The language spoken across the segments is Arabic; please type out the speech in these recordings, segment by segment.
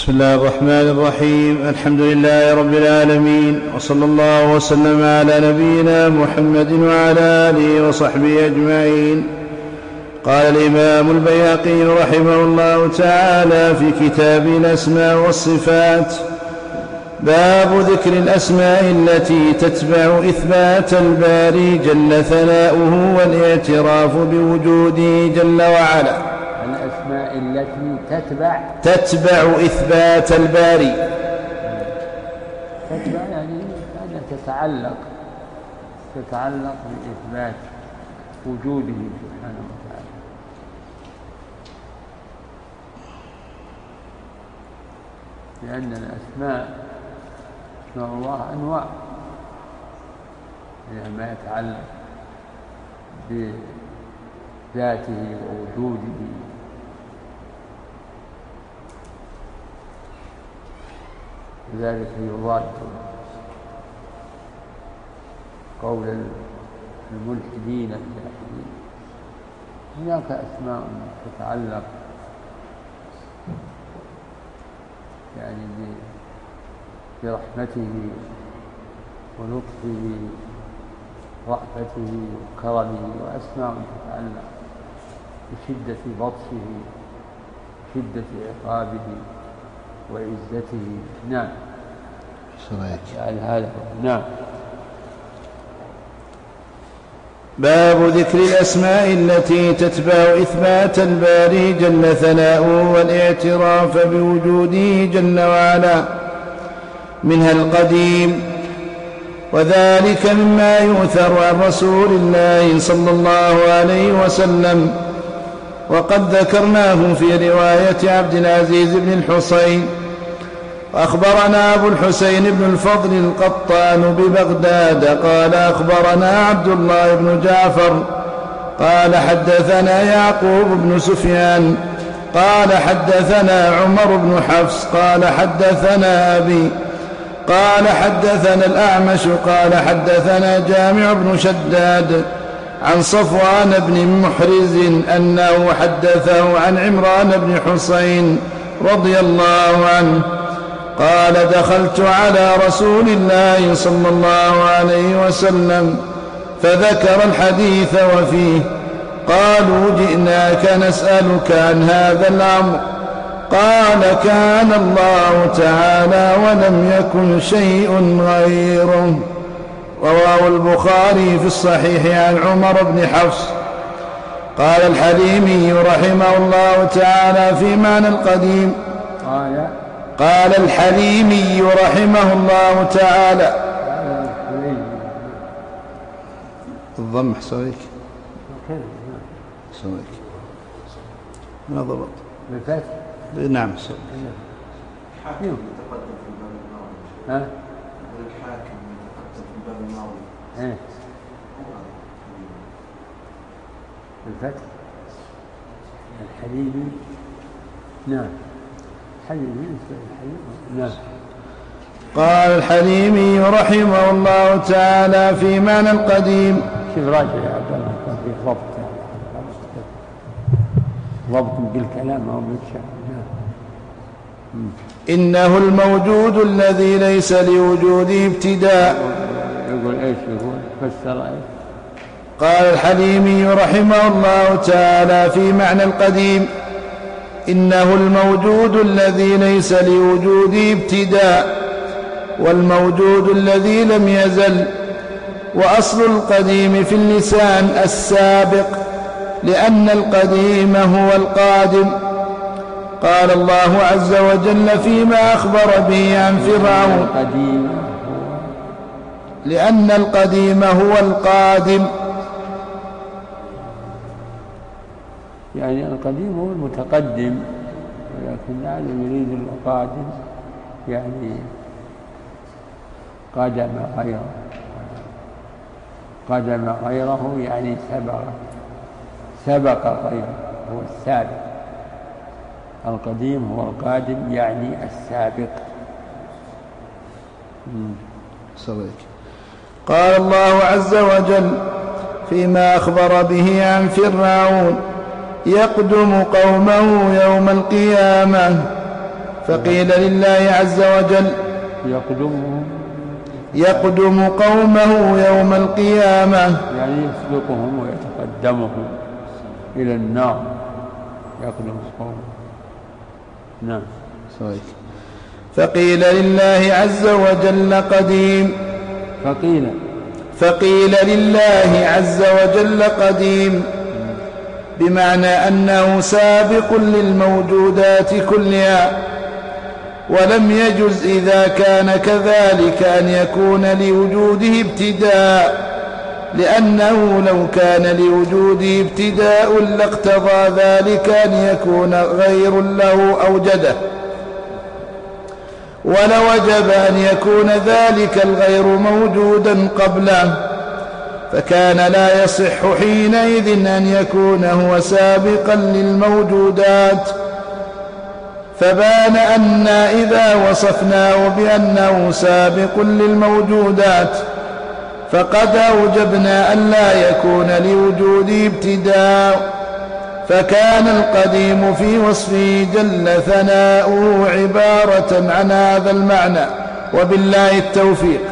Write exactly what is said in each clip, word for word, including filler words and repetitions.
بسم الله الرحمن الرحيم. الحمد لله رب العالمين، وصلى الله وسلم على نبينا محمد وعلى آله وصحبه أجمعين. قال الإمام البيهقي رحمه الله تعالى في كتاب الأسماء والصفات: باب ذكر الأسماء التي تتبع إثبات الباري جل ثناؤه والاعتراف بوجوده جل وعلا. الأسماء التي تتبع تتبع إثبات الباري، تتبع يعني أنها تتعلق تتعلق بإثبات وجوده سبحانه وتعالى. لأن الأسماء أسماء الله أنواع، يعني ما يتعلق بذاته ووجوده، لذلك يضاد قول الملحدين الجاحدين. هناك أسماء تتعلق يعني برحمته ولطفه ورأفته وكرمه، وأسماء تتعلق بشدة بطشه شدة عقابه وعزته. نعم، يعني هذا نعم. باب ذكر الأسماء التي تتبع إثبات الباري جل ثناؤه والاعتراف بوجوده جل وعلا، منها القديم، وذلك مما يؤثر عن رسول الله صلى الله عليه وسلم، وقد ذكرناه في رواية عبد العزيز بن الحصين. أخبرنا أبو الحسين بن الفضل القطان ببغداد قال أخبرنا عبد الله بن جعفر قال حدثنا يعقوب بن سفيان قال حدثنا عمر بن حفص قال حدثنا أبي قال حدثنا الأعمش قال حدثنا جامع بن شداد عن صفوان بن محرز أنه حدثه عن عمران بن حسين رضي الله عنه قال دخلت على رسول الله صلى الله عليه وسلم فذكر الحديث وفيه. قالوا جئناك نسألك عن هذا الأمر. قال كان الله تعالى ولم يكن شيء غيره. رواه البخاري في الصحيح عن عمر بن حفص. قال الحليمي رحمه الله تعالى في معنى القديم قال قال الحليمي رحمه الله تعالى الضم حسويك حسويك ما ضبط بالفتح. نعم حسويك الحاكم يتقدم في الباب الماضي. ها الحاكم يتقدم في الباب الماضي. ايه بالفتح. الحليمي نعم. نعم. قال الحليمي رحمه الله تعالى في معنى القديم. شوف راجع يا عبد الله في ضبط ضبط بالكلام أو بالشعر. إنه الموجود الذي ليس لوجوده ابتداء. يقول إيش يقول فسر إيش. قال الحليمي رحمه الله تعالى في معنى القديم: إنه الموجود الذي ليس لوجوده ابتداء، والموجود الذي لم يزل. وأصل القديم في اللسان السابق، لأن القديم هو القادم. قال الله عز وجل فيما أخبر به عن فرعون: لأن القديم هو القادم. يعني القديم هو المتقدم، ولكن لعله يريد القادم يعني قدم غيره. قدم غيره يعني سبق سبق غيره، هو السابق. القديم هو القادم يعني السابق. صدق. قال الله عز وجل فيما أخبر به عن فرعون: يقدم قومه يوم القيامة فقيل لله عز وجل يقدمهم يقدم قومه يوم القيامة، يعني يسبقهم ويتقدمهم إلى النار، يقدم قومه. نعم. فقيل لله عز وجل قديم فقيل فقيل لله عز وجل قديم بمعنى أنه سابق للموجودات كلها، ولم يجز إذا كان كذلك أن يكون لوجوده ابتداء، لأنه لو كان لوجوده ابتداء لاقتضى ذلك أن يكون غير له أوجده، ولوجب أن يكون ذلك الغير موجودا قبله، فكان لا يصح حينئذ أن يكون هو سابقا للموجودات. فبان أن إذا وصفناه بأنه سابق للموجودات فقد أوجبنا أن لا يكون لوجوده ابتداء، فكان القديم في وصفه جل ثناؤه عبارة عن هذا المعنى، وبالله التوفيق.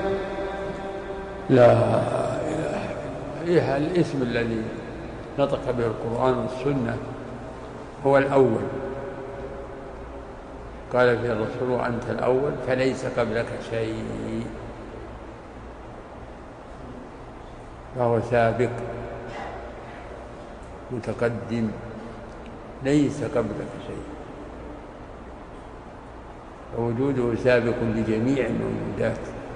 لا إله إلا الاسم الذي نطق به القرآن والسنة هو الأول، قال فيه الرسول أنت الأول فليس قبلك شيء، فهو سابق متقدم ليس قبلك شيء، ووجوده سابق لجميع الموجودات.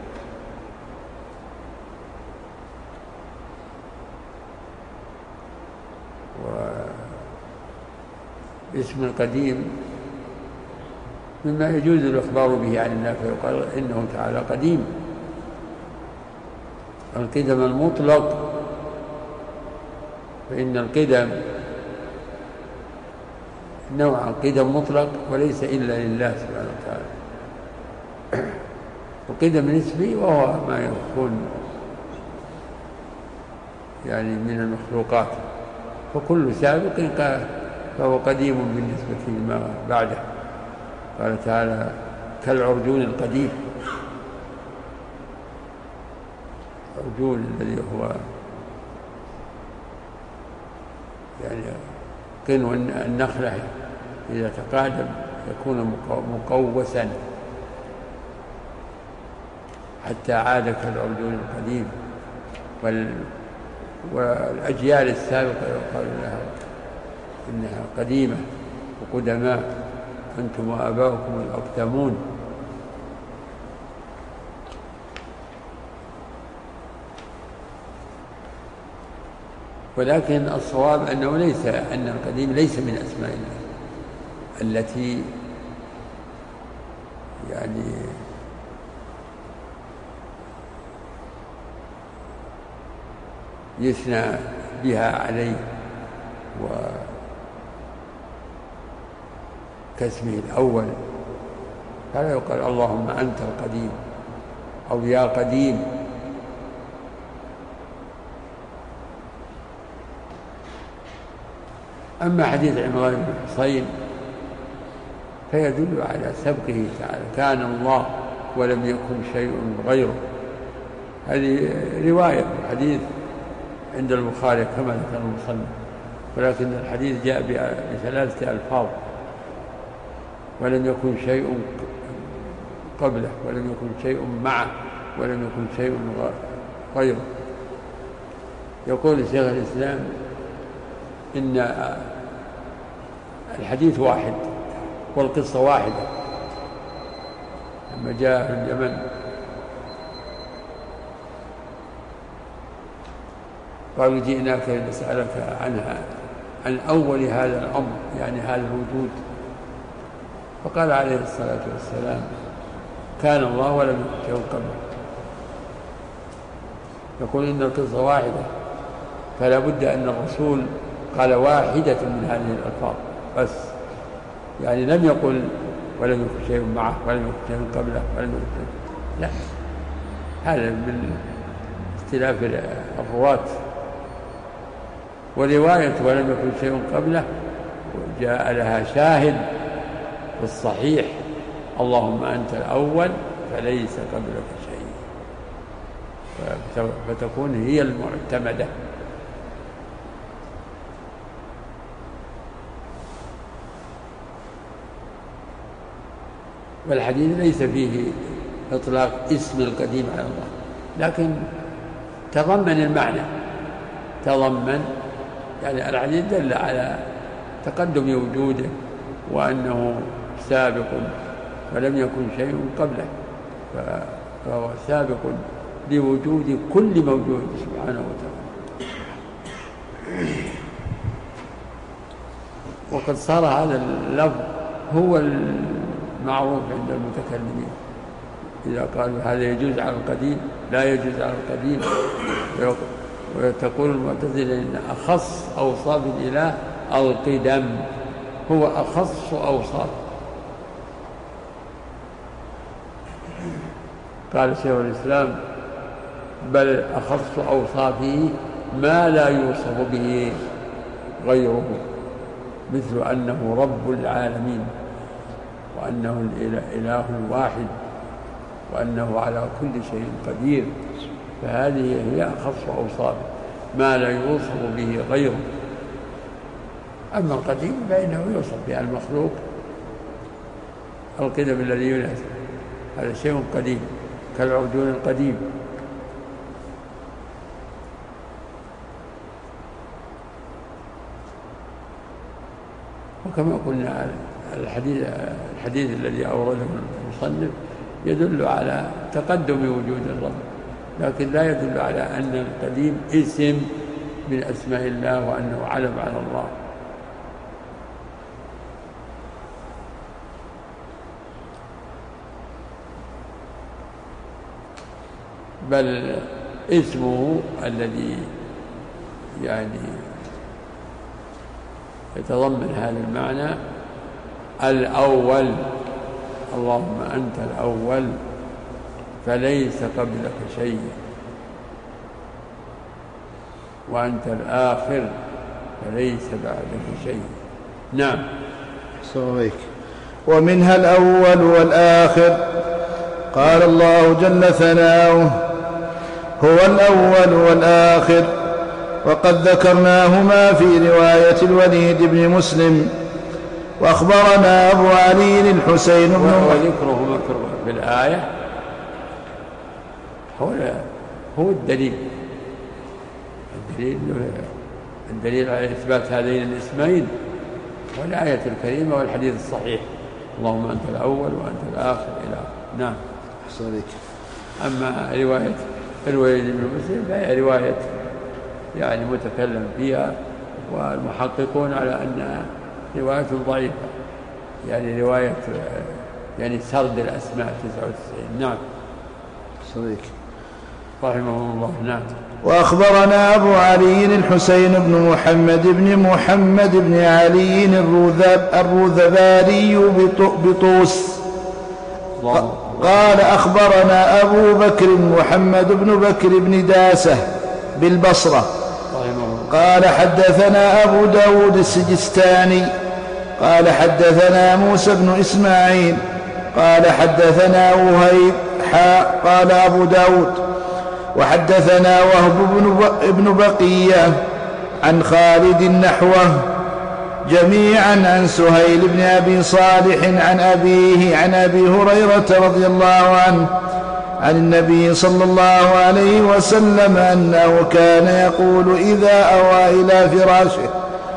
واسم القديم مما يجوز الإخبار به عن الله، فيقال إنه تعالى قديم. القدم المطلق، فإن القدم نوع قدم مطلق وليس إلا لله سبحانه وتعالى، وقدم نسبي وهو ما يكون يعني من المخلوقات، فكل سابق فهو قديم بالنسبة لما بعده. قال تعالى كالعرجون القديم، العرجون الذي هو يعني قنو النخلة إذا تقادم يكون مقوسا حتى عاد كالعرجون القديم. والأجيال السابقة يقال لها إنها قديمة وقدماء، أنتم وآباؤكم الأقدمون. ولكن الصواب أنه ليس أن القديم ليس من أسماء الله التي يعني يثنى بها عليه وكاسمه الأول، فلا يقال اللهم أنت القديم أو يا قديم. أما حديث عمران بن حصين فيدل على سبقه تعالى، كان الله ولم يكن شيء غيره. هذه رواية الحديث عند البخاري كما ذكر المصنف، ولكن الحديث جاء بثلاثة ألفاظ: ولم يكن شيء قبله، ولم يكن شيء معه، ولم يكن شيء غيره. يقول شيخ الإسلام إن الحديث واحد والقصة واحدة. لما جاء اليمن قالوا جئناك لنسألك عنها عن أول هذا الأمر، يعني هذا الوجود، فقال عليه الصلاة والسلام كان الله ولم يكن شيء قبله. يقول إن القصة واحدة، فلا بد أن الرسول قال واحدة من هذه الألفاظ بس، يعني لم يقل ولم يكن شيء معه ولم يكن شيء قبله ولم يكن شيء، لا، هذا من اختلاف الرواة. ورواية ولم يكن شيء قبله جاء لها شاهد، في الصحيح اللهم أنت الأول فليس قبلك شيء، فتكون هي المعتمدة. والحديث ليس فيه إطلاق اسم القديم على الله، لكن تضمن المعنى، تضمن يعني الحديث دل على تقدم وجوده وأنه سابق فلم يكن شيء قبله، فهو سابق لوجود كل موجود سبحانه وتعالى. وقد صار هذا اللفظ هو المعروف عند المتكلمين، إذا قالوا هذا يجوز على القديم لا يجوز على القديم. وتقول المعتزلة إن أخص أوصاف الإله القدم، هو أخص أوصاف. قال شيخ الإسلام بل أخص أوصافه ما لا يوصف به غيره، مثل أنه رب العالمين، وأنه الإله الواحد، وأنه على كل شيء قدير. فهذه هي أخص أوصافه ما لا يوصف به غيره. أما القديم فإنه يوصف به المخلوق، القدم الذي يناسب، هذا شيء قديم كالعرجون القديم. وكما قلنا الحديث, الحديث الذي أورده المصنف يدل على تقدم وجود الرب، لكن لا يدل على أن القديم اسم من أسماء الله وأنه علم على الله. بل اسمه الذي يعني يتضمن هذا المعنى الأول، اللهم أنت الأول فليس قبلك شيء، وأنت الآخر فليس بعدك شيء. نعم. صحيح. ومنها الأول والآخر. قال الله جل ثناؤه هو الأول والآخر، وقد ذكرناهما في رواية الوليد بن مسلم. وأخبرنا أبو علي الحسين بن وذكرهما في الآية هو هو الدليل الدليل الدليل على إثبات هذين الاسمين والآية الكريمة والحديث الصحيح اللهم أنت الأول وأنت الآخر إلى. نعم. صديق. أما رواية الوليد بن مسلم فهي رواية يعني متكلم فيها، والمحققون على أن رواية ضعيفة، يعني رواية يعني سرد الأسماء تسعة وتسعين. نعم. صديق. رحمه الله. نعم. وأخبرنا أبو علي الحسين بن محمد بن محمد بن علي الرذباري بطوس قال أخبرنا أبو بكر محمد بن بكر بن داسة بالبصرة قال حدثنا أبو داود السجستاني قال حدثنا موسى بن إسماعيل قال حدثنا وهيب حاء قال أبو داود وحدثنا وهب بن بقية عن خالد نحوه جميعا عن سهيل بن أبي صالح عن أبيه عن أبي هريرة رضي الله عنه عن النبي صلى الله عليه وسلم أنه كان يقول إذا أوى إلى فراشه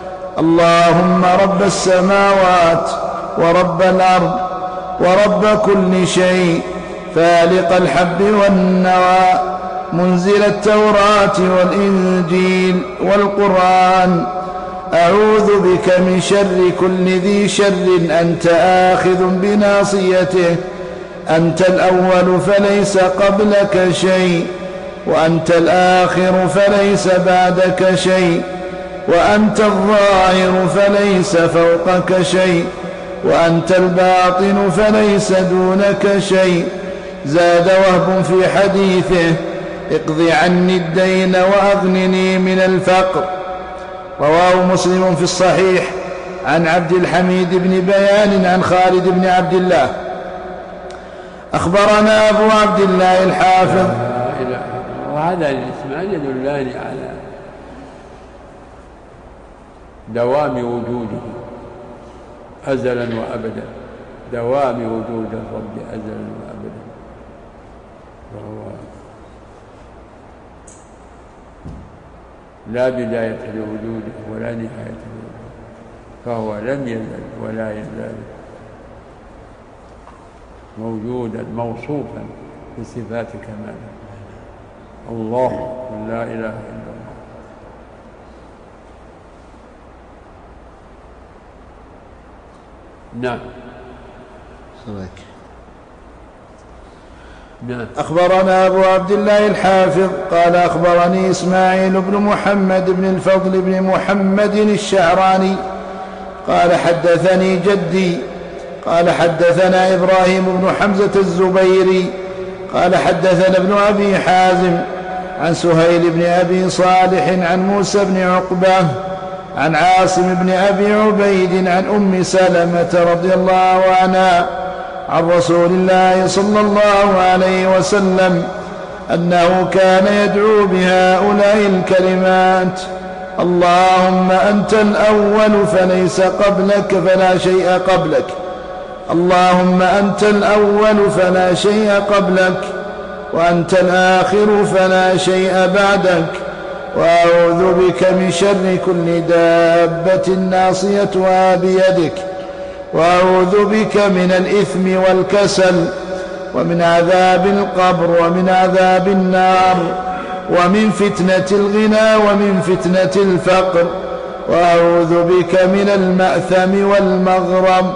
اللهم رب السماوات ورب الأرض ورب كل شيء فالق الحب والنوى منزل التوراة والإنجيل والقرآن أعوذ بك من شر كل ذي شر أنت آخذ بناصيته أنت الأول فليس قبلك شيء وأنت الآخر فليس بعدك شيء وأنت الظاهر فليس فوقك شيء وأنت الباطن فليس دونك شيء. زاد وهب في حديثه اقض عني الدين وأغنني من الفقر. رواه مسلم في الصحيح عن عبد الحميد بن بيان عن خالد بن عبد الله. أخبرنا أبو عبد الله الحافظ. وهذا الاسمان يدلان على دوام وجوده أزلا وأبدا، دوام وجود الرب أزلا وأبدا، وهو لا بداية لوجوده ولا نهاية لوجوده، فهو لم يزل ولا يزال موجودا موصوفا بصفات كماله. الله لا إله إلا الله. نعم. نعم. أخبرنا أبو عبد الله الحافظ قال أخبرني إسماعيل بن محمد بن الفضل بن محمد الشعراني قال حدثني جدي قال حدثنا إبراهيم بن حمزة الزبيري قال حدثنا ابن أبي حازم عن سهيل بن أبي صالح عن موسى بن عقبة عن عاصم بن أبي عبيد عن أم سلمة رضي الله عنها عن رسول الله صلى الله عليه وسلم أنه كان يدعو بهؤلاء الكلمات: اللهم أنت الأول فليس قبلك فلا شيء قبلك، اللهم أنت الأول فلا شيء قبلك، وأنت الآخر فلا شيء بعدك، وأعوذ بك من شر كل دابة ناصيتها بيدك، وأعوذ بك من الإثم والكسل، ومن عذاب القبر، ومن عذاب النار، ومن فتنة الغنى، ومن فتنة الفقر، وأعوذ بك من المأثم والمغرم.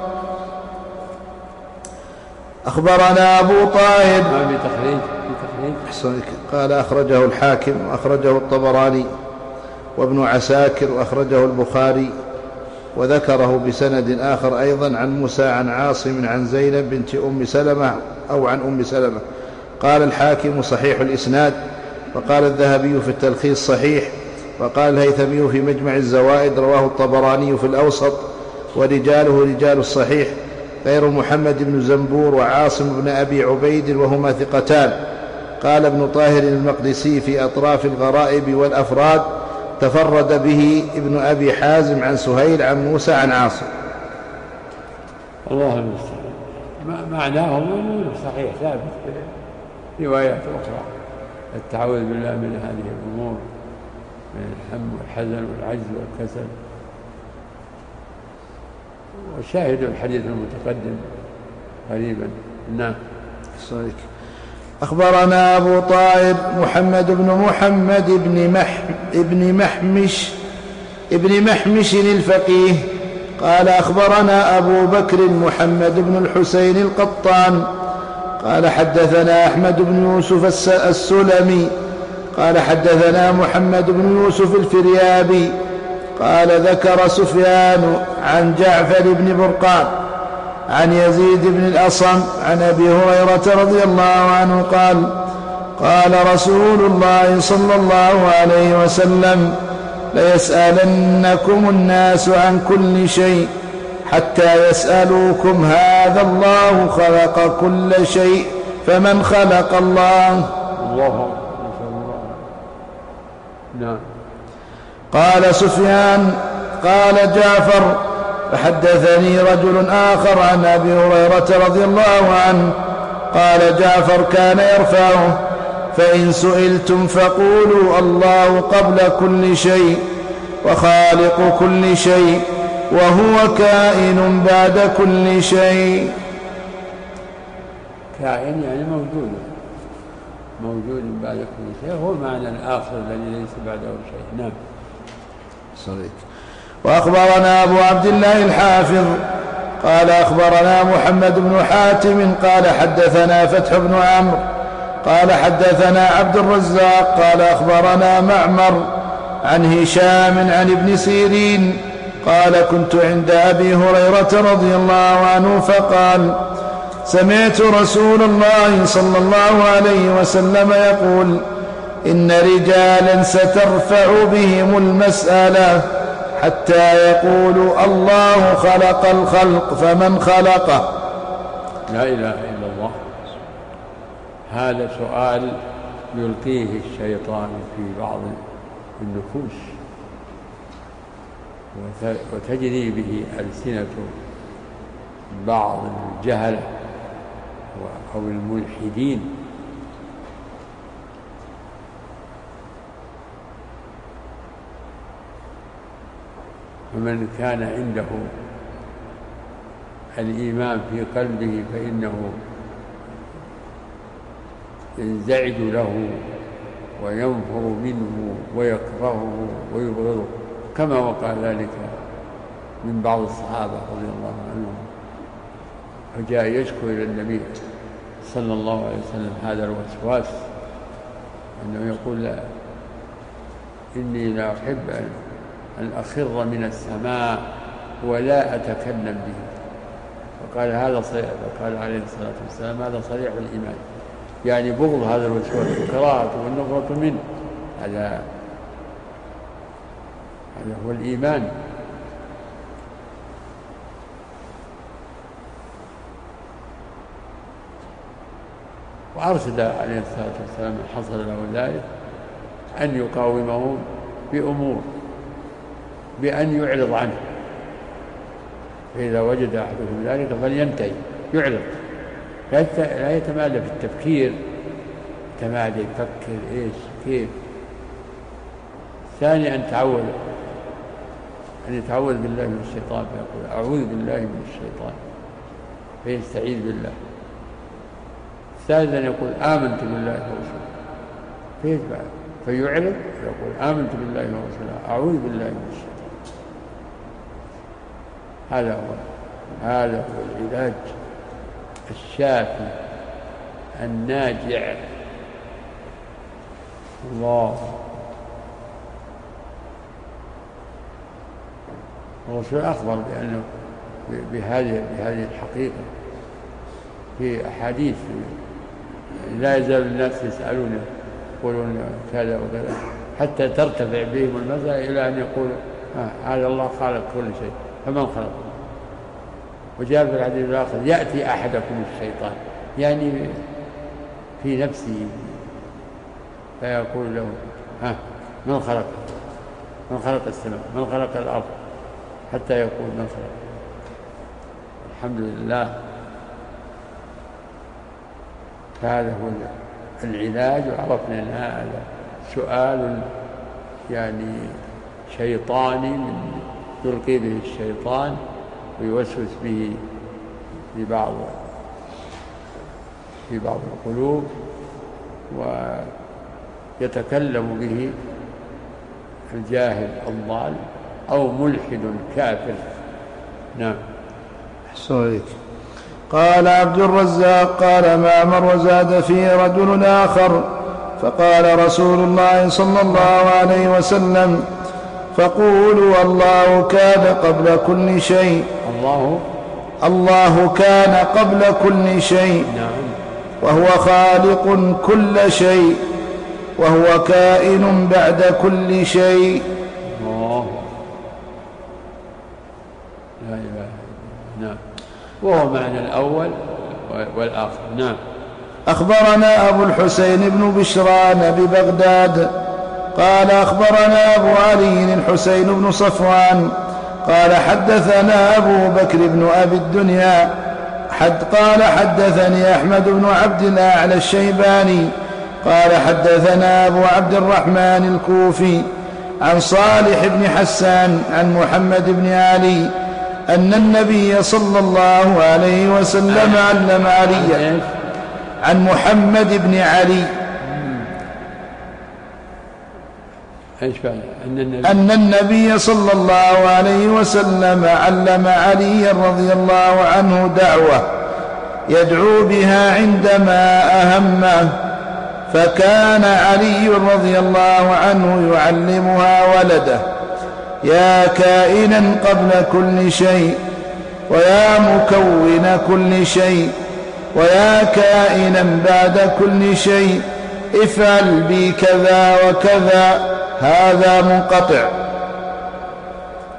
أخبرنا أبو طاهر بتخريج بتخريج قال أخرجه الحاكم وأخرجه الطبراني وابن عساكر وأخرجه البخاري، وذكره بسند آخر أيضا عن موسى عن عاصم عن زينب بنت أم سلمة أو عن أم سلمة. قال الحاكم صحيح الإسناد، وقال الذهبي في التلخيص صحيح، وقال الهيثمي في مجمع الزوائد رواه الطبراني في الأوسط ورجاله رجال الصحيح غير محمد بن زنبور وعاصم بن أبي عبيد وهما ثقتان. قال ابن طاهر المقدسي في أطراف الغرائب والأفراد: تفرد به ابن أبي حازم عن سهيل عن موسى عن عاصم. الله المستعان. معناه صحيح ثابت في روايات أخرى: التعوذ بالله من هذه الأمور، من الهم والحزن والعجز والكسل. وشاهد الحديث المتقدم قريبا. نعم. أخبرنا أبو طاهر محمد بن محمد بن, مح ابن محمش ابن محمش الفقيه قال أخبرنا أبو بكر محمد بن الحسين القطان قال حدثنا أحمد بن يوسف السلمي قال حدثنا محمد بن يوسف الفريابي قال ذكر سفيان عن جعفر بن برقان عن يزيد بن الأصم عن أبي هريرة رضي الله عنه قال: قال رسول الله صلى الله عليه وسلم: ليسألنكم الناس عن كل شيء حتى يسألوكم: هذا الله خلق كل شيء فمن خلق الله؟ الله. نعم. قال سفيان قال جعفر: فحدثني رجل آخر عن أبي هريرة رضي الله عنه قال جعفر: كان يرفعه: فإن سئلتم فقولوا الله قبل كل شيء وخالق كل شيء وهو كائن بعد كل شيء. كائن يعني موجود موجود بعد كل شيء، هو معنى الآخر الذي ليس بعده شيء. نعم. صديق. وأخبرنا أبو عبد الله الحافظ قال أخبرنا محمد بن حاتم قال حدثنا فتح بن عمرو قال حدثنا عبد الرزاق قال أخبرنا معمر عن هشام عن ابن سيرين قال: كنت عند أبي هريرة رضي الله عنه فقال: سمعت رسول الله صلى الله عليه وسلم يقول: إن رجالا سترفع بهم المسألة حتى يقولوا الله خلق الخلق فمن خلقه. لا إله إلا الله. هذا سؤال يلقيه الشيطان في بعض النفوس وتجري به ألسنة بعض الجهلة أو الملحدين. ومن كان عنده الإيمان في قلبه فإنه ينزعج له وينفر منه ويكرهه ويبغضه، كما وقع ذلك من بعض الصحابة رضي الله عنهم، فجاء يشكو إلى النبي صلى الله عليه وسلم هذا الوسواس، أنه يقول لا إني لا أحب أن أخر من السماء ولا أتكلم به. فقال هذا صريح، فقال عليه الصلاة والسلام هذا صريح الإيمان، يعني بغض هذا الوسواس وكراهته والنفرة منه، هذا هذا هو الإيمان. وأرشد عليه الصلاة والسلام من حصل له ذلك أن يقاومه بأمور، بأن يعرض عنه، فإذا وجد أحدكم ذلك فلينتهي، يعرض، لا يتمادى في التفكير، يتمادى يفكر إيش كيف. ثاني أن تعوذ أن يتعوذ بالله من الشيطان، فيقول أعوذ بالله من الشيطان فيستعيذ بالله. ثالثا يقول آمنت بالله ورسوله فيتبع فيعرض يقول آمنت بالله ورسوله أعوذ بالله من الشيطان. هذا هو هذا هو العلاج الشافي الناجع. الله الرسول أخبر بأنه بهذه بهذه الحقيقة في أحاديث، لا يزال الناس يسألون يقولون كذا وكذا حتى ترتفع بهم المسألة إلى أن يقولوا هذا الله خالق كل شيء فمن خلق. وجاء في الحديث الآخر يأتي أحدكم الشيطان، يعني في نفسه، فيقول له ها من خلق من خلق السماء من خلق الأرض، حتى يقول من خلق. الحمد لله. فهذا هو العلاج، وعرفنا أن هذا سؤال يعني شيطاني من يلقي به الشيطان ويوسوس به في بعض في بعض القلوب، ويتكلم به الجاهل الضال أو ملحد كافر. نعم. أحسن عليك. قال عبد الرزاق قال معمر وزاد فيه رجل آخر، فقال رسول الله صلى الله عليه وسلم فقولوا الله كان قبل كل شيء. الله الله كان قبل كل شيء. نعم. وهو خالق كل شيء وهو كائن بعد كل شيء. الله لا إله إلا الله. نعم. وهو معنى الأول والآخر. نعم. أخبرنا أبو الحسين بن بشران ببغداد قال أخبرنا أبو علي الحسين بن صفوان قال حدثنا أبو بكر بن أبي الدنيا حد قال حدثني أحمد بن عبد الأعلى الشيباني قال حدثنا أبو عبد الرحمن الكوفي عن صالح بن حسان عن محمد بن علي أن النبي صلى الله عليه وسلم علم عليا عن محمد بن علي أن النبي, أن النبي صلى الله عليه وسلم علم عليا رضي الله عنه دعوة يدعو بها عندما أهمه، فكان علي رضي الله عنه يعلمها ولده يا كائنا قبل كل شيء ويا مكون كل شيء ويا كائنا بعد كل شيء افعل بي كذا وكذا، هذا منقطع.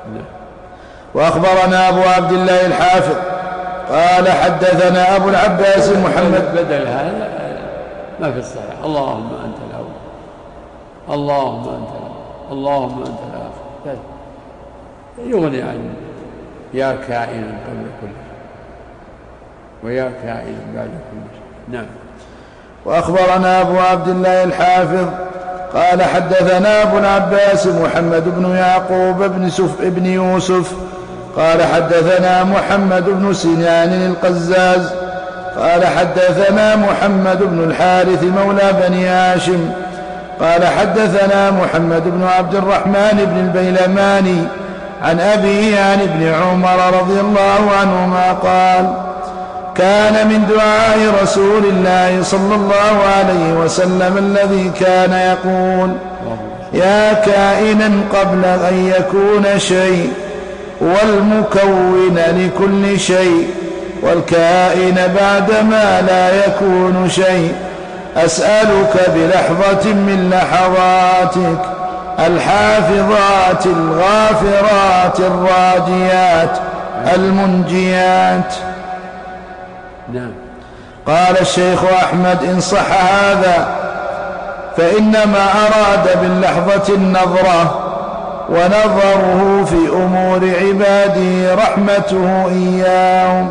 وأخبرنا أبو عبد الله الحافظ قال حدثنا أبو العباس محمد. بدل هذا ما في الصحيح اللهم أنت الأول اللهم أنت الأول اللهم أنت الآخر يغني عن يا كائنا قبل كل شيء ويا كائنا بعد كل شيء. نعم. وأخبرنا أبو عبد الله الحافظ قال حدثنا أبو العباس محمد بن يعقوب بن, سف بن يوسف قال حدثنا محمد بن سنان القزاز قال حدثنا محمد بن الحارث مولى بني هاشم قال حدثنا محمد بن عبد الرحمن بن البيلماني عن أبيه عن ابن عمر رضي الله عنهما قال كان من دعاء رسول الله صلى الله عليه وسلم الذي كان يقول يا كائنا قبل أن يكون شيء والمكون لكل شيء والكائن بعدما لا يكون شيء أسألك بلحظة من لحظاتك الحافظات الغافرات الراجيات المنجيات. نعم. قال الشيخ أحمد إن صح هذا فإنما أراد باللحظة النظرة ونظره في أمور عباده رحمته إياهم.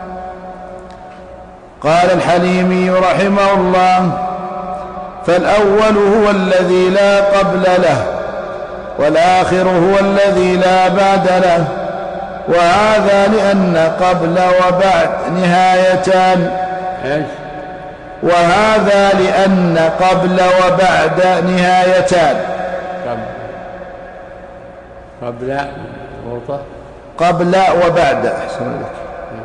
قال الحليمي رحمه الله فالأول هو الذي لا قبل له والآخر هو الذي لا بعد له وهذا لأن قبل وبعد نهايتان وهذا لأن قبل وبعد نهايتان قبل وطة قبل وبعد أحسن لك.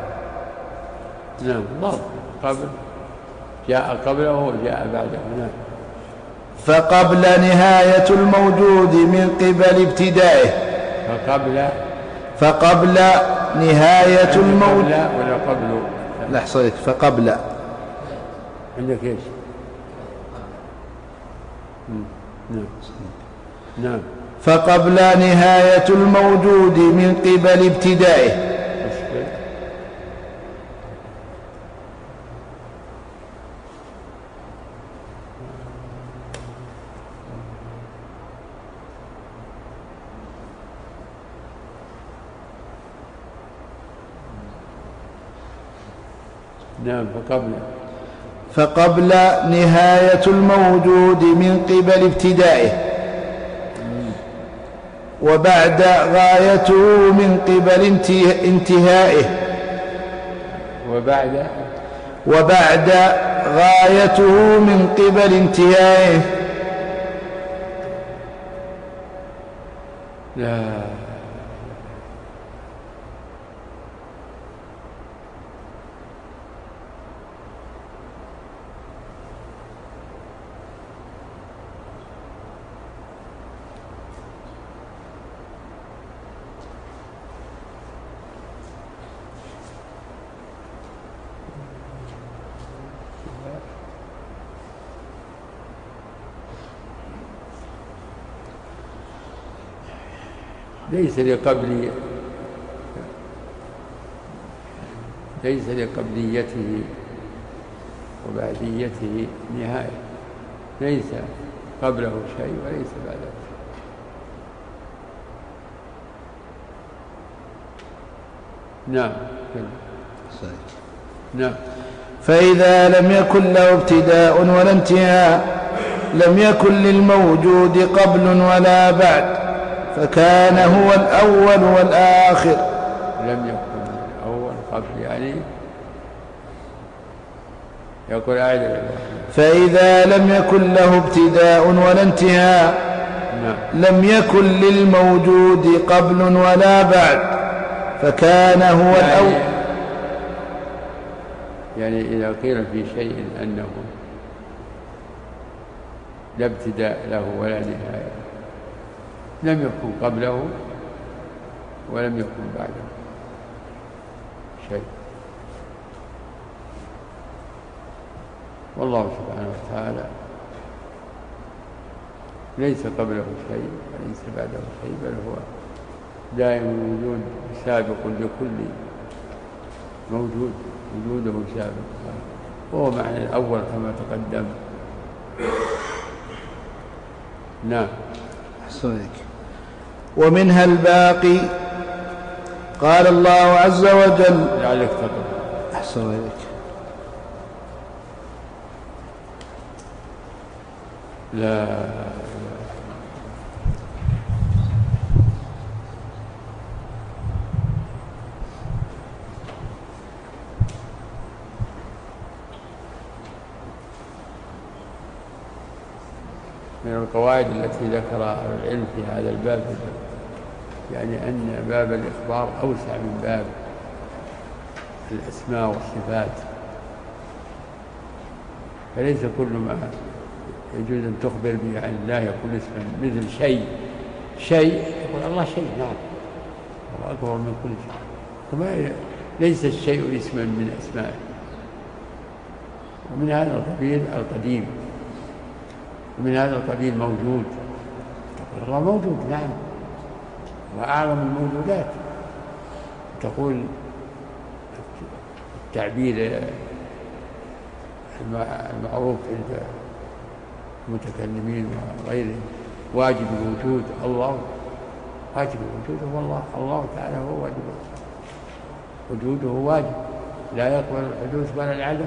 نعم ضبط قبل جاء قبله وجاء بعده. نعم. فقبل نهاية الموجود من قبل ابتدائه فقبل فقبل نهاية الموجود ولا قبل لا حصلت فقبل عندك ايش؟ نعم. نعم. فقبل نهاية الموجود من قبل ابتدائه نعم. فقبل فقبل نهاية الموجود من قبل ابتدائه وبعد غايته من قبل انتهائه وبعد وبعد غايته من قبل انتهائه. لا ليس لقبل ليس لقبليته وبعديته نهاية ليس قبله شيء وليس بعده شيء. نعم. نعم. فإذا لم يكن له ابتداء ولا انتهاء لم يكن للموجود قبل ولا بعد فكان هو الأول والآخر. لم يكن الأول قبل يعني يقول أعد. فإذا لم يكن له ابتداء ولا انتهاء نعم. لم يكن للموجود قبل ولا بعد فكان هو يعني الأول. يعني إذا قيل في شيء أنه لا ابتداء له ولا نهاية لم يكن قبله ولم يكن بعده شيء. والله سبحانه وتعالى ليس قبله شيء وليس بعده شيء بل هو دائم الوجود سابق لكل موجود، وجوده سابق، وهو معنى الأول كما تقدم. نعم. أحسنك. ومنها الباقي، قال الله عز وجل لعلك تقرأ. أحسن إليك. لا من القواعد التي ذكرها أهل العلم في هذا الباب، يعني أن باب الإخبار أوسع من باب الأسماء والصفات، فليس كل ما يجوز أن تخبر به عن الله يكون اسما، مثل شيء شيء يقول الله شيء، نعم الله أكبر من كل شيء، فما ليس الشيء اسما من أسمائه. ومن هذا القبيل القديم، ومن هذا القبيل موجود، تقول الله موجود، نعم وأعظم الموجودات. تقول التعبير المعروف عند المتكلمين وغيرهم واجب الوجود، الله واجب الوجود هو الله، الله تعالى هو واجب وجوده واجب، لا يقبل الحدوث ولا العدم،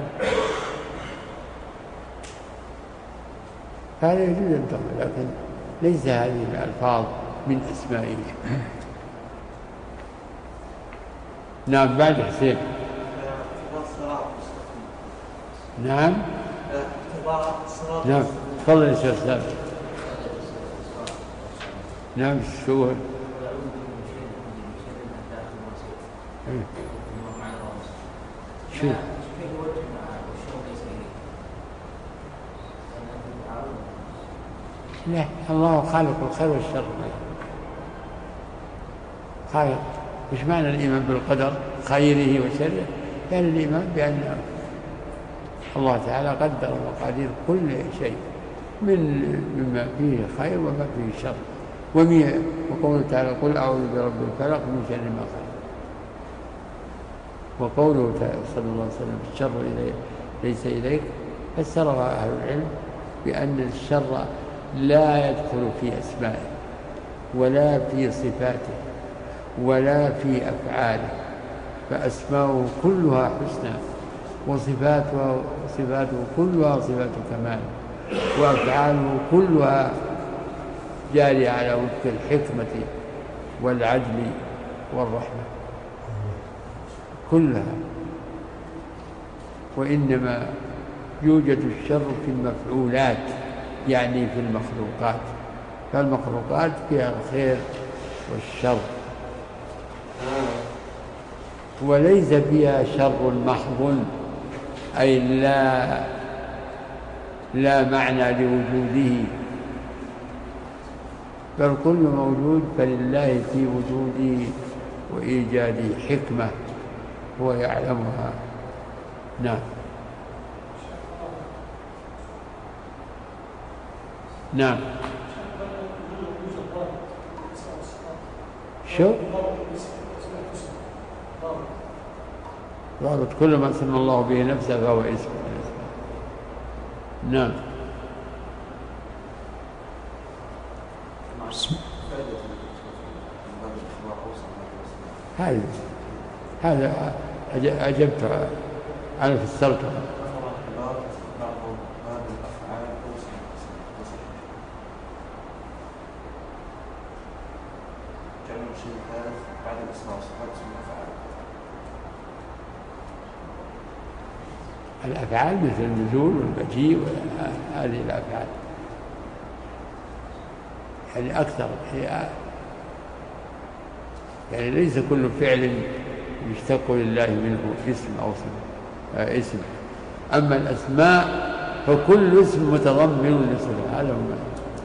هذا يجوز أن تقبل، لكن ليس هذه الألفاظ من أسمائه. نعم. بعد حسين. نعم. نعم. تفضل يا شيخ سامي. نعم. شو شو لا، الله خالق الخير والشر، خالق. مش معنى الإيمان بالقدر خيره وشره؟ يعني الإيمان بأن الله تعالى قدر مقادير كل شيء من مما فيه خير وما فيه شر. وقوله تعالى قل أعوذ برب الفلق من شر ما خلق. وقوله صلى الله عليه وسلم الشر ليس إليك، فسرها أهل العلم بأن الشر لا يدخل في أسمائه ولا في صفاته ولا في أفعاله، فأسماؤه كلها حسنى، وصفاته صفاته كلها صفات كمال، وأفعاله كلها جارية على وفق الحكمة والعدل والرحمة كلها. وإنما يوجد الشر في المفعولات، يعني في المخلوقات، فالمخلوقات فيها الخير والشر، وليس فيها شر محض، أي لا لا معنى لوجوده، بل كل موجود فلله في وجوده وإيجاده حكمة هو يعلمها. نعم. نعم. شو ضابط كل ما سمى الله به نفسه فهو اسم. نعم. هذا هذا أجبت أنا فسرته. الأفعال مثل النزول والمجيء وهذه الأفعال، يعني أكثر هي، يعني ليس كل فعل يشتق لله منه اسم أو اسم. أما الأسماء فكل اسم متضمن لصفة، هذا هو